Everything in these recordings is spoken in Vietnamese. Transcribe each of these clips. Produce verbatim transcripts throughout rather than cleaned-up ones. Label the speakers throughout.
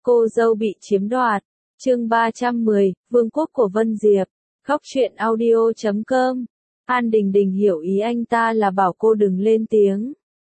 Speaker 1: Cô dâu bị chiếm đoạt. Chương ba trăm mười, Vương quốc của Vân Diệp. Góc truyện audio chấm com. An Đình Đình hiểu ý anh ta là bảo cô đừng lên tiếng.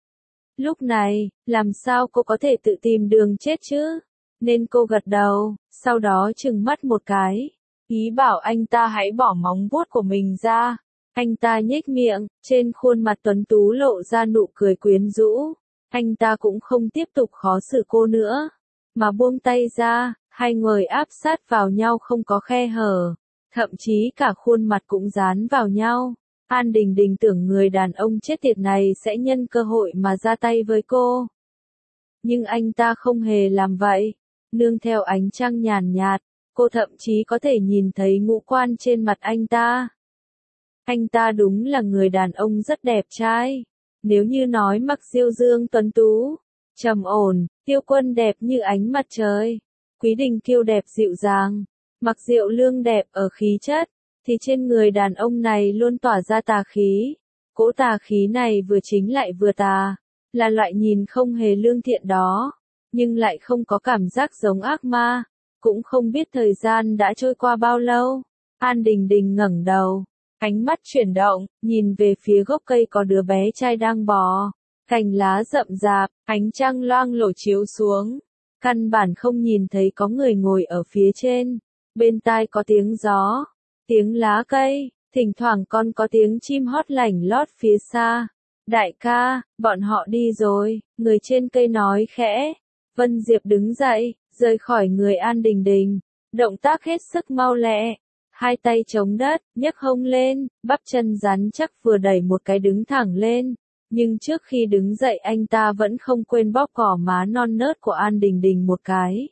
Speaker 1: Lúc này, làm sao cô có thể tự tìm đường chết chứ? Nên cô gật đầu, sau đó trừng mắt một cái. Ý bảo anh ta hãy bỏ móng vuốt của mình ra. Anh ta nhếch miệng, trên khuôn mặt tuấn tú lộ ra nụ cười quyến rũ. Anh ta cũng không tiếp tục khó xử cô nữa, mà buông tay ra, hai người áp sát vào nhau không có khe hở. Thậm chí cả khuôn mặt cũng dán vào nhau. An Đình Đình tưởng người đàn ông chết tiệt này sẽ nhân cơ hội mà ra tay với cô. Nhưng anh ta không hề làm vậy. Nương theo ánh trăng nhàn nhạt, cô thậm chí có thể nhìn thấy ngũ quan trên mặt anh ta. Anh ta đúng là người đàn ông rất đẹp trai. Nếu như nói Mặc Diêu Dương tuấn tú, trầm ổn, Tiêu Quân đẹp như ánh mặt trời, Quý Đình Kiêu đẹp dịu dàng, Mặc Diệu Lương đẹp ở khí chất, thì trên người đàn ông này luôn tỏa ra tà khí. Cỗ tà khí này vừa chính lại vừa tà, là loại nhìn không hề lương thiện đó, nhưng lại không có cảm giác giống ác ma. Cũng không biết thời gian đã trôi qua bao lâu. An Đình Đình ngẩng đầu, ánh mắt chuyển động, nhìn về phía gốc cây có đứa bé trai đang bò. Cành lá rậm rạp, ánh trăng loang lổ chiếu xuống. Căn bản không nhìn thấy có người ngồi ở phía trên. Bên tai có tiếng gió, tiếng lá cây, thỉnh thoảng còn có tiếng chim hót lảnh lót phía xa. Đại ca, bọn họ đi rồi, người trên cây nói khẽ. Vân Diệp đứng dậy, rời khỏi người An Đình Đình. Động tác hết sức mau lẹ. Hai tay chống đất, nhấc hông lên, bắp chân rắn chắc vừa đẩy một cái đứng thẳng lên. Nhưng trước khi đứng dậy anh ta vẫn không quên bóp cỏ má non nớt của An Đình Đình một cái.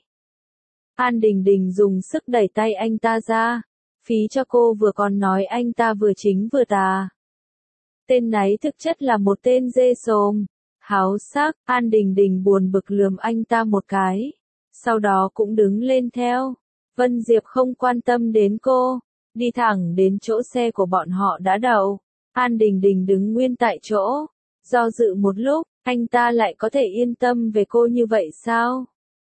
Speaker 1: An Đình Đình dùng sức đẩy tay anh ta ra. Phí cho cô vừa còn nói anh ta vừa chính vừa tà. Tên náy thực chất là một tên dê xồm. Háo sắc, An Đình Đình buồn bực lườm anh ta một cái. Sau đó cũng đứng lên theo. Vân Diệp không quan tâm đến cô, đi thẳng đến chỗ xe của bọn họ đã đậu. An Đình Đình đứng nguyên tại chỗ, do dự một lúc, anh ta lại có thể yên tâm về cô như vậy sao?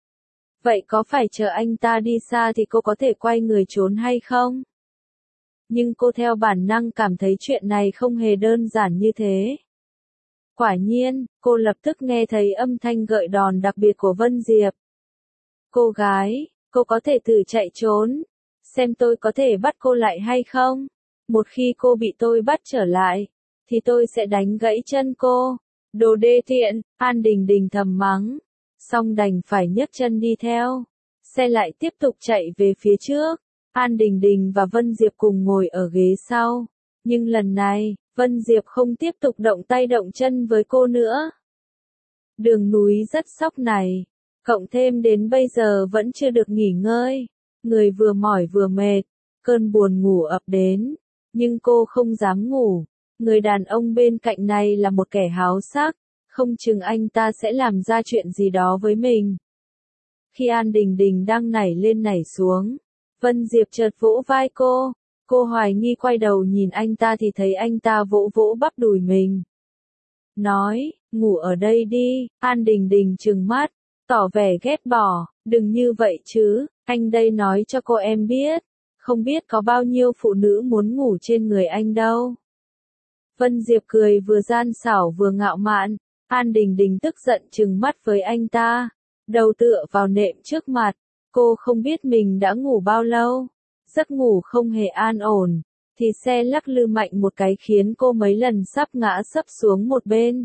Speaker 1: Vậy có phải chờ anh ta đi xa thì cô có thể quay người trốn hay không? Nhưng cô theo bản năng cảm thấy chuyện này không hề đơn giản như thế. Quả nhiên, cô lập tức nghe thấy âm thanh gợi đòn đặc biệt của Vân Diệp. Cô gái, cô có thể thử chạy trốn, xem tôi có thể bắt cô lại hay không. Một khi cô bị tôi bắt trở lại, thì tôi sẽ đánh gãy chân cô. Đồ đê tiện, An Đình Đình thầm mắng, xong đành phải nhấc chân đi theo. Xe lại tiếp tục chạy về phía trước. An Đình Đình và Vân Diệp cùng ngồi ở ghế sau. Nhưng lần này, Vân Diệp không tiếp tục động tay động chân với cô nữa. Đường núi rất sóc này, cộng thêm đến bây giờ vẫn chưa được nghỉ ngơi. Người vừa mỏi vừa mệt, cơn buồn ngủ ập đến. Nhưng cô không dám ngủ. Người đàn ông bên cạnh này là một kẻ háo sắc, không chừng anh ta sẽ làm ra chuyện gì đó với mình. Khi An Đình Đình đang nảy lên nảy xuống, Vân Diệp chợt vỗ vai cô. Cô hoài nghi quay đầu nhìn anh ta thì thấy anh ta vỗ vỗ bắp đùi mình. Nói, ngủ ở đây đi. An Đình Đình trừng mắt, tỏ vẻ ghét bỏ. Đừng như vậy chứ, anh đây nói cho cô em biết. Không biết có bao nhiêu phụ nữ muốn ngủ trên người anh đâu. Vân Diệp cười vừa gian xảo vừa ngạo mạn. An Đình Đình tức giận trừng mắt với anh ta. Đầu tựa vào nệm trước mặt. Cô không biết mình đã ngủ bao lâu. Giấc ngủ không hề an ổn. Thì xe lắc lư mạnh một cái khiến cô mấy lần sắp ngã sấp xuống một bên.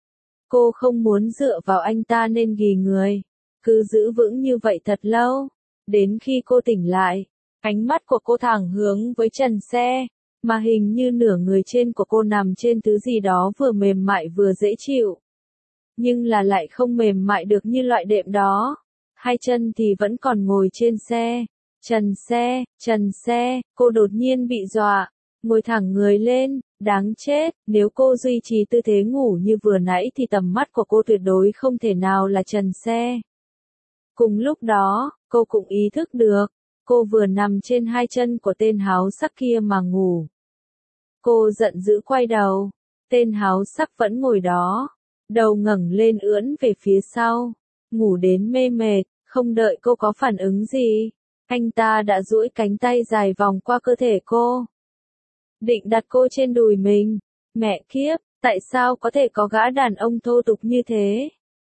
Speaker 1: Cô không muốn dựa vào anh ta nên ghì người. Cứ giữ vững như vậy thật lâu. Đến khi cô tỉnh lại, ánh mắt của cô thẳng hướng với trần xe. Mà hình như nửa người trên của cô nằm trên thứ gì đó vừa mềm mại vừa dễ chịu. Nhưng là lại không mềm mại được như loại đệm đó. Hai chân thì vẫn còn ngồi trên xe. Trần xe, trần xe, cô đột nhiên bị dọa. Ngồi thẳng người lên, đáng chết. Nếu cô duy trì tư thế ngủ như vừa nãy thì tầm mắt của cô tuyệt đối không thể nào là trần xe. Cùng lúc đó, cô cũng ý thức được. Cô vừa nằm trên hai chân của tên háo sắc kia mà ngủ. Cô giận dữ quay đầu. Tên háo sắc vẫn ngồi đó. Đầu ngẩng lên ưỡn về phía sau. Ngủ đến mê mệt, Không đợi cô có phản ứng gì, anh ta đã duỗi cánh tay dài vòng qua cơ thể cô. Định đặt cô trên đùi mình. Mẹ kiếp, tại sao có thể có gã đàn ông thô tục như thế?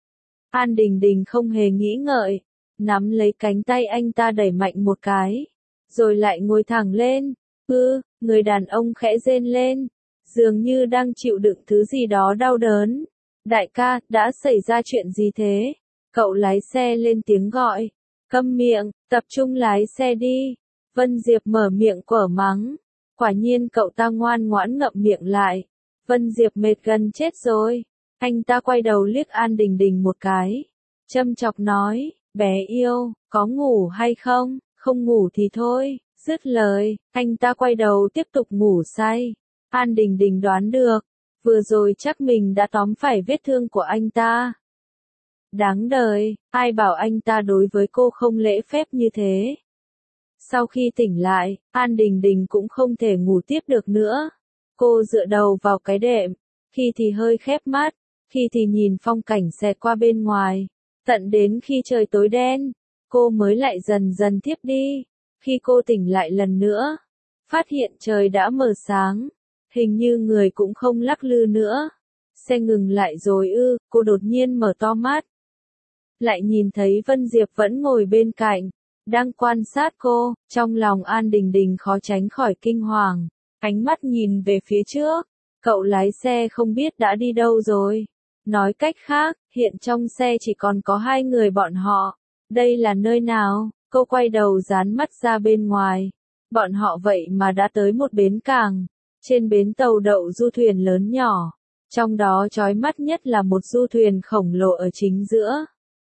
Speaker 1: An Đình Đình không hề nghĩ ngợi, nắm lấy cánh tay anh ta đẩy mạnh một cái, rồi lại ngồi thẳng lên. Ư, người đàn ông khẽ rên lên, dường như đang chịu đựng thứ gì đó đau đớn. Đại ca, đã xảy ra chuyện gì thế? Cậu lái xe lên tiếng gọi. Câm miệng, tập trung lái xe đi. Vân Diệp mở miệng quở mắng. Quả nhiên cậu ta ngoan ngoãn ngậm miệng lại. Vân Diệp mệt gần chết rồi. Anh ta quay đầu liếc An Đình Đình một cái. Châm chọc nói, bé yêu, có ngủ hay không? Không ngủ thì thôi. Dứt lời, anh ta quay đầu tiếp tục ngủ say. An Đình Đình đoán được, vừa rồi chắc mình đã tóm phải vết thương của anh ta. Đáng đời, ai bảo anh ta đối với cô không lễ phép như thế. Sau khi tỉnh lại, An Đình Đình cũng không thể ngủ tiếp được nữa. Cô dựa đầu vào cái đệm, khi thì hơi khép mắt, khi thì nhìn phong cảnh xẹt qua bên ngoài. Tận đến khi trời tối đen, cô mới lại dần dần thiếp đi. Khi cô tỉnh lại lần nữa, phát hiện trời đã mờ sáng, hình như người cũng không lắc lư nữa. Xe ngừng lại rồi ư, cô đột nhiên mở to mắt. Lại nhìn thấy Vân Diệp vẫn ngồi bên cạnh, đang quan sát cô, trong lòng An Đình Đình khó tránh khỏi kinh hoàng, ánh mắt nhìn về phía trước, cậu lái xe không biết đã đi đâu rồi. Nói cách khác, hiện trong xe chỉ còn có hai người bọn họ. Đây là nơi nào? Cô quay đầu dán mắt ra bên ngoài. Bọn họ vậy mà đã tới một bến cảng. Trên bến tàu đậu du thuyền lớn nhỏ. Trong đó chói mắt nhất là một du thuyền khổng lồ ở chính giữa.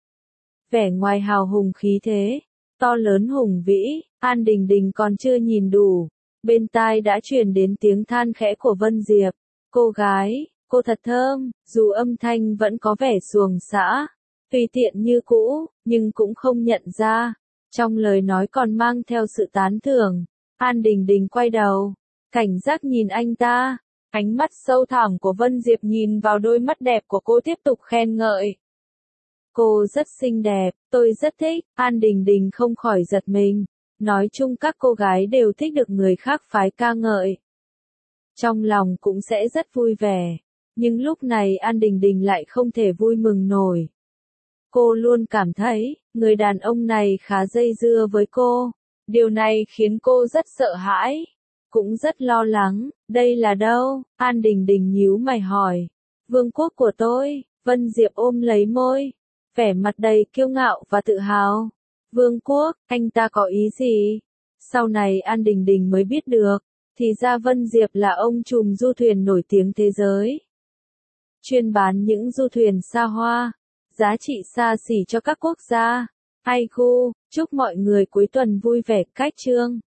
Speaker 1: Vẻ ngoài hào hùng khí thế, to lớn hùng vĩ, An Đình Đình còn chưa nhìn đủ. Bên tai đã truyền đến tiếng than khẽ của Vân Diệp. Cô gái, cô thật thơm, dù âm thanh vẫn có vẻ xuồng xã, tùy tiện như cũ, nhưng cũng không nhận ra. Trong lời nói còn mang theo sự tán thưởng. An Đình Đình quay đầu, cảnh giác nhìn anh ta. Ánh mắt sâu thẳm của Vân Diệp nhìn vào đôi mắt đẹp của cô tiếp tục khen ngợi. Cô rất xinh đẹp, tôi rất thích. An Đình Đình không khỏi giật mình. Nói chung các cô gái đều thích được người khác phái ca ngợi. Trong lòng cũng sẽ rất vui vẻ. Nhưng lúc này An Đình Đình lại không thể vui mừng nổi. Cô luôn cảm thấy, người đàn ông này khá dây dưa với cô. Điều này khiến cô rất sợ hãi. Cũng rất lo lắng. Đây là đâu? An Đình Đình nhíu mày hỏi. Vương quốc của tôi. Vân Diệp ôm lấy môi. Vẻ mặt đầy kiêu ngạo và tự hào. Vương quốc, anh ta có ý gì? Sau này An Đình Đình mới biết được. Thì ra Vân Diệp là ông trùm du thuyền nổi tiếng thế giới. Chuyên bán những du thuyền xa hoa. Giá trị xa xỉ cho các quốc gia. Ai gu, chúc mọi người cuối tuần vui vẻ. Cách chương.